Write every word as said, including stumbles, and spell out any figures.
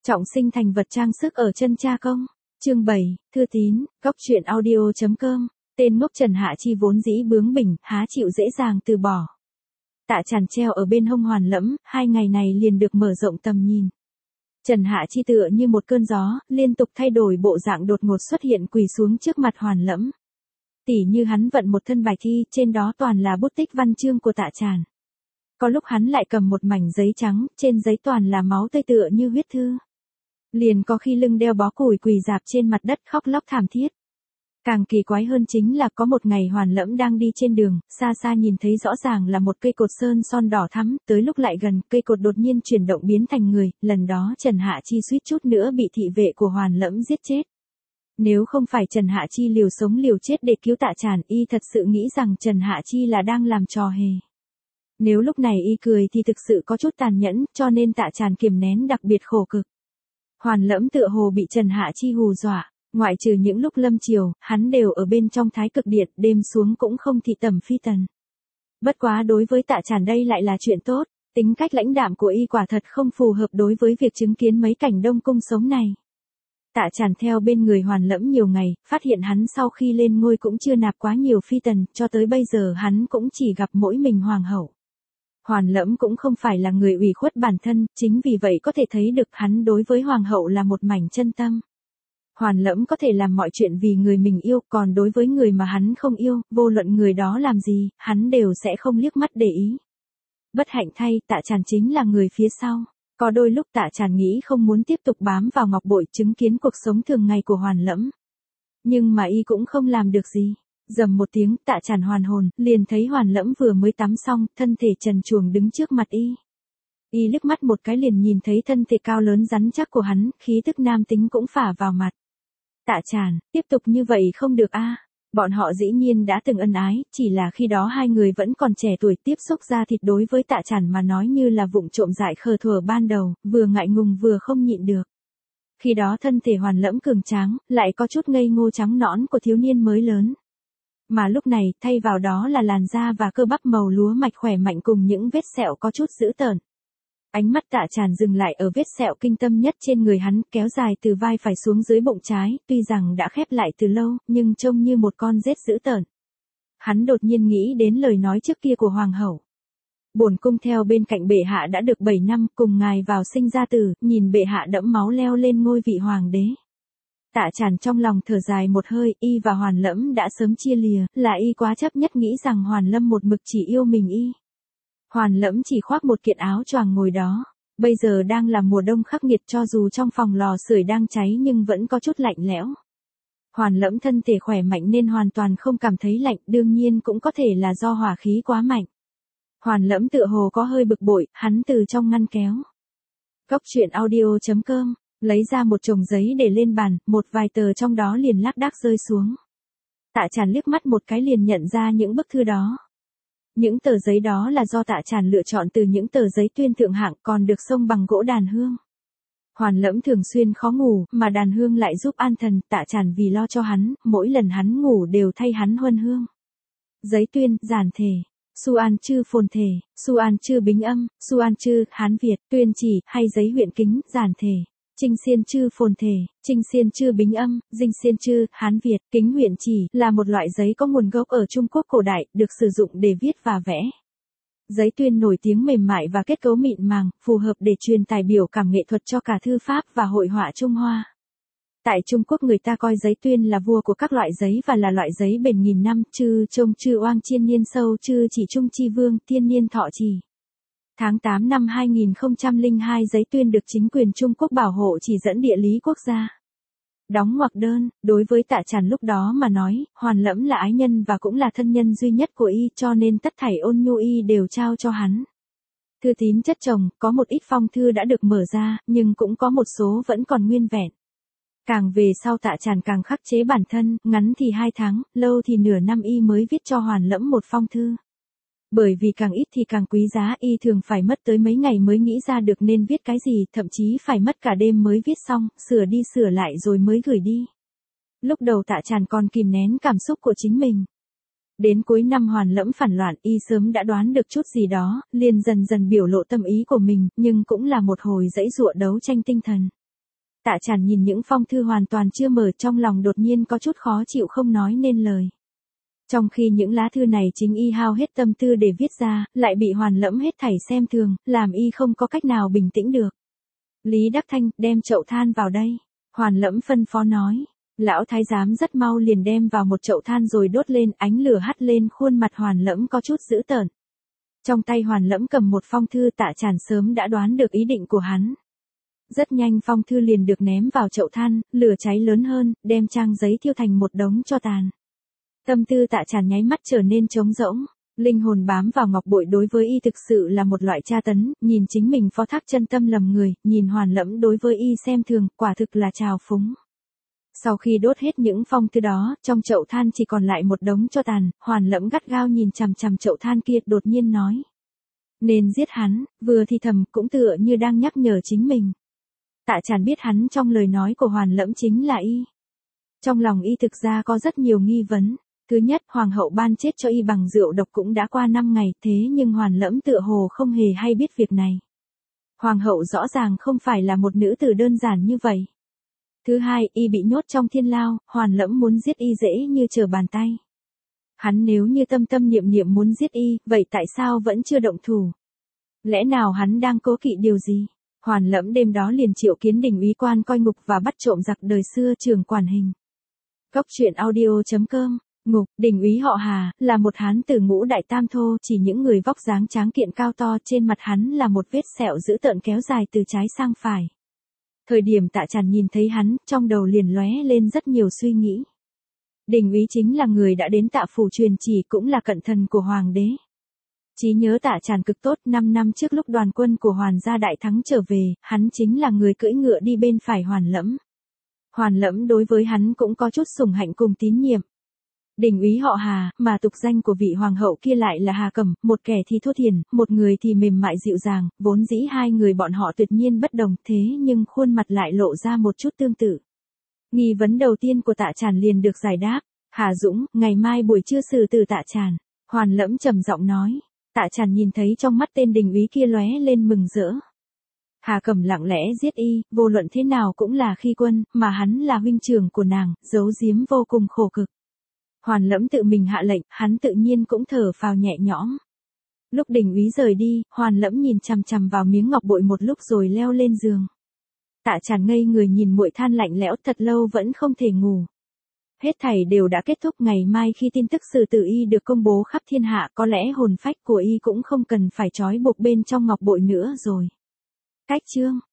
Trọng sinh thành vật trang sức ở chân cha công. Chương bảy, thư tín, góc truyện audio.com. Tên ngốc Trần Hạ Chi vốn dĩ bướng bỉnh, há chịu dễ dàng từ bỏ. Tạ Tràn treo ở bên hông Hoàn Lẫm, hai ngày này liền được mở rộng tầm nhìn. Trần Hạ Chi tựa như một cơn gió, liên tục thay đổi bộ dạng đột ngột xuất hiện quỳ xuống trước mặt Hoàn Lẫm. Tỉ như hắn vận một thân bài thi, trên đó toàn là bút tích văn chương của Tạ Tràn. Có lúc hắn lại cầm một mảnh giấy trắng, trên giấy toàn là máu tươi tựa như huyết thư. Liền có khi lưng đeo bó củi quỳ rạp trên mặt đất khóc lóc thảm thiết. Càng kỳ quái hơn chính là có một ngày Hoàn Lẫm đang đi trên đường, xa xa nhìn thấy rõ ràng là một cây cột sơn son đỏ thắm, tới lúc lại gần, cây cột đột nhiên chuyển động biến thành người, lần đó Trần Hạ Chi suýt chút nữa bị thị vệ của Hoàn Lẫm giết chết. Nếu không phải Trần Hạ Chi liều sống liều chết để cứu Tạ Tràn, y thật sự nghĩ rằng Trần Hạ Chi là đang làm trò hề. Nếu lúc này y cười thì thực sự có chút tàn nhẫn, cho nên Tạ Tràn kiềm nén đặc biệt khổ cực. Hoàn Lẫm tựa hồ bị Trần Hạ Chi hù dọa, ngoại trừ những lúc lâm chiều, hắn đều ở bên trong Thái Cực Điện, đêm xuống cũng không thị tẩm phi tần. Bất quá đối với Tạ Tràn đây lại là chuyện tốt, tính cách lãnh đạm của y quả thật không phù hợp đối với việc chứng kiến mấy cảnh đông cung sống này. Tạ Tràn theo bên người Hoàn Lẫm nhiều ngày, phát hiện hắn sau khi lên ngôi cũng chưa nạp quá nhiều phi tần, cho tới bây giờ hắn cũng chỉ gặp mỗi mình hoàng hậu. Hoàn Lẫm cũng không phải là người ủy khuất bản thân, chính vì vậy có thể thấy được hắn đối với hoàng hậu là một mảnh chân tâm. Hoàn Lẫm có thể làm mọi chuyện vì người mình yêu, còn đối với người mà hắn không yêu, vô luận người đó làm gì, hắn đều sẽ không liếc mắt để ý. Bất hạnh thay, Tạ Tràn chính là người phía sau. Có đôi lúc Tạ Tràn nghĩ không muốn tiếp tục bám vào ngọc bội chứng kiến cuộc sống thường ngày của Hoàn Lẫm. Nhưng mà y cũng không làm được gì. Rầm một tiếng, Tạ Tràn hoàn hồn, liền thấy Hoàn Lẫm vừa mới tắm xong, thân thể trần truồng đứng trước mặt y. Y liếc mắt một cái liền nhìn thấy thân thể cao lớn rắn chắc của hắn, khí tức nam tính cũng phả vào mặt. Tạ Tràn, tiếp tục như vậy không được a. Bọn họ dĩ nhiên đã từng ân ái, chỉ là khi đó hai người vẫn còn trẻ tuổi, tiếp xúc da thịt đối với Tạ Tràn mà nói như là vụng trộm dại khờ thuở ban đầu, vừa ngại ngùng vừa không nhịn được. Khi đó thân thể Hoàn Lẫm cường tráng, lại có chút ngây ngô trắng nõn của thiếu niên mới lớn. Mà lúc này, thay vào đó là làn da và cơ bắp màu lúa mạch khỏe mạnh cùng những vết sẹo có chút dữ tợn. Ánh mắt Tạ Tràn dừng lại ở vết sẹo kinh tâm nhất trên người hắn, kéo dài từ vai phải xuống dưới bụng trái, tuy rằng đã khép lại từ lâu, nhưng trông như một con rết dữ tợn. Hắn đột nhiên nghĩ đến lời nói trước kia của hoàng hậu. Bổn cung theo bên cạnh bệ hạ đã được bảy năm, cùng ngài vào sinh ra tử, nhìn bệ hạ đẫm máu leo lên ngôi vị hoàng đế. Tạ Tràn trong lòng thở dài một hơi, y và Hoàn Lẫm đã sớm chia lìa, là y quá chấp nhất nghĩ rằng Hoàn Lâm một mực chỉ yêu mình y. Hoàn Lẫm chỉ khoác một kiện áo choàng ngồi đó. Bây giờ đang là mùa đông khắc nghiệt, cho dù trong phòng lò sưởi đang cháy nhưng vẫn có chút lạnh lẽo. Hoàn Lẫm thân thể khỏe mạnh nên hoàn toàn không cảm thấy lạnh, đương nhiên cũng có thể là do hỏa khí quá mạnh. Hoàn Lẫm tựa hồ có hơi bực bội, hắn từ trong ngăn kéo. Góc truyện audio.com, lấy ra một chồng giấy để lên bàn, một vài tờ trong đó liền lác đác rơi xuống. Tạ Tràn liếc mắt một cái liền nhận ra những bức thư đó. Những tờ giấy đó là do Tạ Tràn lựa chọn từ những tờ giấy tuyên thượng hạng, còn được xông bằng gỗ đàn hương. Hoàn Lẫm thường xuyên khó ngủ, mà đàn hương lại giúp an thần, Tạ Tràn vì lo cho hắn, mỗi lần hắn ngủ đều thay hắn huân hương. Giấy tuyên, giản thể. Su An Chư phồn thể, Su An Chư bính âm, Su An Chư, Hán Việt, tuyên chỉ, hay giấy huyện kính, giản thể. Trinh Xiên Chư phồn thể, Trinh Xiên Chư bính âm, Dinh Xiên Chư, Hán Việt, kính huyện chỉ, là một loại giấy có nguồn gốc ở Trung Quốc cổ đại, được sử dụng để viết và vẽ. Giấy tuyên nổi tiếng mềm mại và kết cấu mịn màng, phù hợp để truyền tải biểu cảm nghệ thuật cho cả thư pháp và hội họa Trung Hoa. Tại Trung Quốc người ta coi giấy tuyên là vua của các loại giấy và là loại giấy bền nghìn năm, chư trông chư oang chiên niên sâu chư chỉ trung chi vương, thiên niên thọ trì. Tháng tám năm hai nghìn không trăm lẻ hai giấy tuyên được chính quyền Trung Quốc bảo hộ chỉ dẫn địa lý quốc gia. Đóng ngoặc đơn, đối với Tạ Tràn lúc đó mà nói, Hoàn Lẫm là ái nhân và cũng là thân nhân duy nhất của y, cho nên tất thảy ôn nhu y đều trao cho hắn. Thư tín chất chồng, có một ít phong thư đã được mở ra, nhưng cũng có một số vẫn còn nguyên vẹn. Càng về sau Tạ Tràn càng khắc chế bản thân, ngắn thì hai tháng, lâu thì nửa năm y mới viết cho Hoàn Lẫm một phong thư. Bởi vì càng ít thì càng quý giá, y thường phải mất tới mấy ngày mới nghĩ ra được nên viết cái gì, thậm chí phải mất cả đêm mới viết xong, sửa đi sửa lại rồi mới gửi đi. Lúc đầu Tạ Tràn còn kìm nén cảm xúc của chính mình. Đến cuối năm Hoàn Lẫm phản loạn, y sớm đã đoán được chút gì đó, liền dần dần biểu lộ tâm ý của mình, nhưng cũng là một hồi dãy dụa đấu tranh tinh thần. Tạ Tràn nhìn những phong thư hoàn toàn chưa mở, trong lòng đột nhiên có chút khó chịu không nói nên lời. Trong khi những lá thư này chính y hao hết tâm tư để viết ra, lại bị Hoàn Lẫm hết thảy xem thường, làm y không có cách nào bình tĩnh được. Lý Đắc Thanh, đem chậu than vào đây. Hoàn Lẫm phân phó nói. Lão thái giám rất mau liền đem vào một chậu than rồi đốt lên, ánh lửa hắt lên khuôn mặt Hoàn Lẫm có chút dữ tợn. Trong tay Hoàn Lẫm cầm một phong thư, Tạ Tràn sớm đã đoán được ý định của hắn. Rất nhanh phong thư liền được ném vào chậu than, lửa cháy lớn hơn, đem trang giấy thiêu thành một đống tro tàn. Tâm tư Tạ Tràn nháy mắt trở nên trống rỗng, linh hồn bám vào ngọc bội đối với y thực sự là một loại tra tấn, nhìn chính mình phó thác chân tâm lầm người, nhìn Hoàn Lẫm đối với y xem thường, quả thực là trào phúng. Sau khi đốt hết những phong thư đó, trong chậu than chỉ còn lại một đống tro tàn, Hoàn Lẫm gắt gao nhìn chằm chằm chậu than kia, đột nhiên nói. Nên giết hắn, vừa thì thầm, cũng tựa như đang nhắc nhở chính mình. Tạ Tràn biết hắn trong lời nói của Hoàn Lẫm chính là y. Trong lòng y thực ra có rất nhiều nghi vấn. Thứ nhất, hoàng hậu ban chết cho y bằng rượu độc cũng đã qua năm ngày, thế nhưng Hoàn Lẫm tựa hồ không hề hay biết việc này. Hoàng hậu rõ ràng không phải là một nữ tử đơn giản như vậy. Thứ hai, y bị nhốt trong thiên lao, Hoàn Lẫm muốn giết y dễ như trở bàn tay. Hắn nếu như tâm tâm niệm niệm muốn giết y, vậy tại sao vẫn chưa động thủ? Lẽ nào hắn đang cố kỵ điều gì? Hoàn Lẫm đêm đó liền triệu kiến Đình úy quan coi ngục và bắt trộm giặc đời xưa Trường Quản Hình. Cốc truyện audio chấm com. Ngục, Đình úy họ Hà, là một hán tử ngũ đại tam thô, chỉ những người vóc dáng tráng kiện cao to, trên mặt hắn là một vết sẹo dữ tợn kéo dài từ trái sang phải. Thời điểm Tạ Tràn nhìn thấy hắn, trong đầu liền lóe lên rất nhiều suy nghĩ. Đình úy chính là người đã đến Tạ phủ truyền chỉ, cũng là cận thần của hoàng đế. Trí nhớ Tạ Tràn cực tốt, năm năm trước lúc đoàn quân của Hoàn gia đại thắng trở về, hắn chính là người cưỡi ngựa đi bên phải Hoàn Lẫm. Hoàn Lẫm đối với hắn cũng có chút sủng hạnh cùng tín nhiệm. Đình úy họ Hà, mà tục danh của vị hoàng hậu kia lại là Hà Cẩm, một kẻ thì thô thiển, một người thì mềm mại dịu dàng, vốn dĩ hai người bọn họ tuyệt nhiên bất đồng, thế nhưng khuôn mặt lại lộ ra một chút tương tự. Nghi vấn đầu tiên của Tạ Tràn liền được giải đáp. Hà Dũng, ngày mai buổi trưa xử tử Tạ Tràn. Hoàn Lẫm trầm giọng nói. Tạ Tràn nhìn thấy trong mắt tên đình úy kia lóe lên mừng rỡ. Hà Cẩm lặng lẽ giết y, vô luận thế nào cũng là khi quân, mà hắn là huynh trưởng của nàng, giấu giếm vô cùng khổ cực. Hoàn Lẫm tự mình hạ lệnh, hắn tự nhiên cũng thở phào nhẹ nhõm. Lúc đình úy rời đi, Hoàn Lẫm nhìn chằm chằm vào miếng ngọc bội một lúc rồi leo lên giường. Tạ Tràn ngây người nhìn muội than lạnh lẽo thật lâu vẫn không thể ngủ. Hết thảy đều đã kết thúc, ngày mai khi tin tức xử tử y được công bố khắp thiên hạ, có lẽ hồn phách của y cũng không cần phải trói buộc bên trong ngọc bội nữa rồi. Cách chương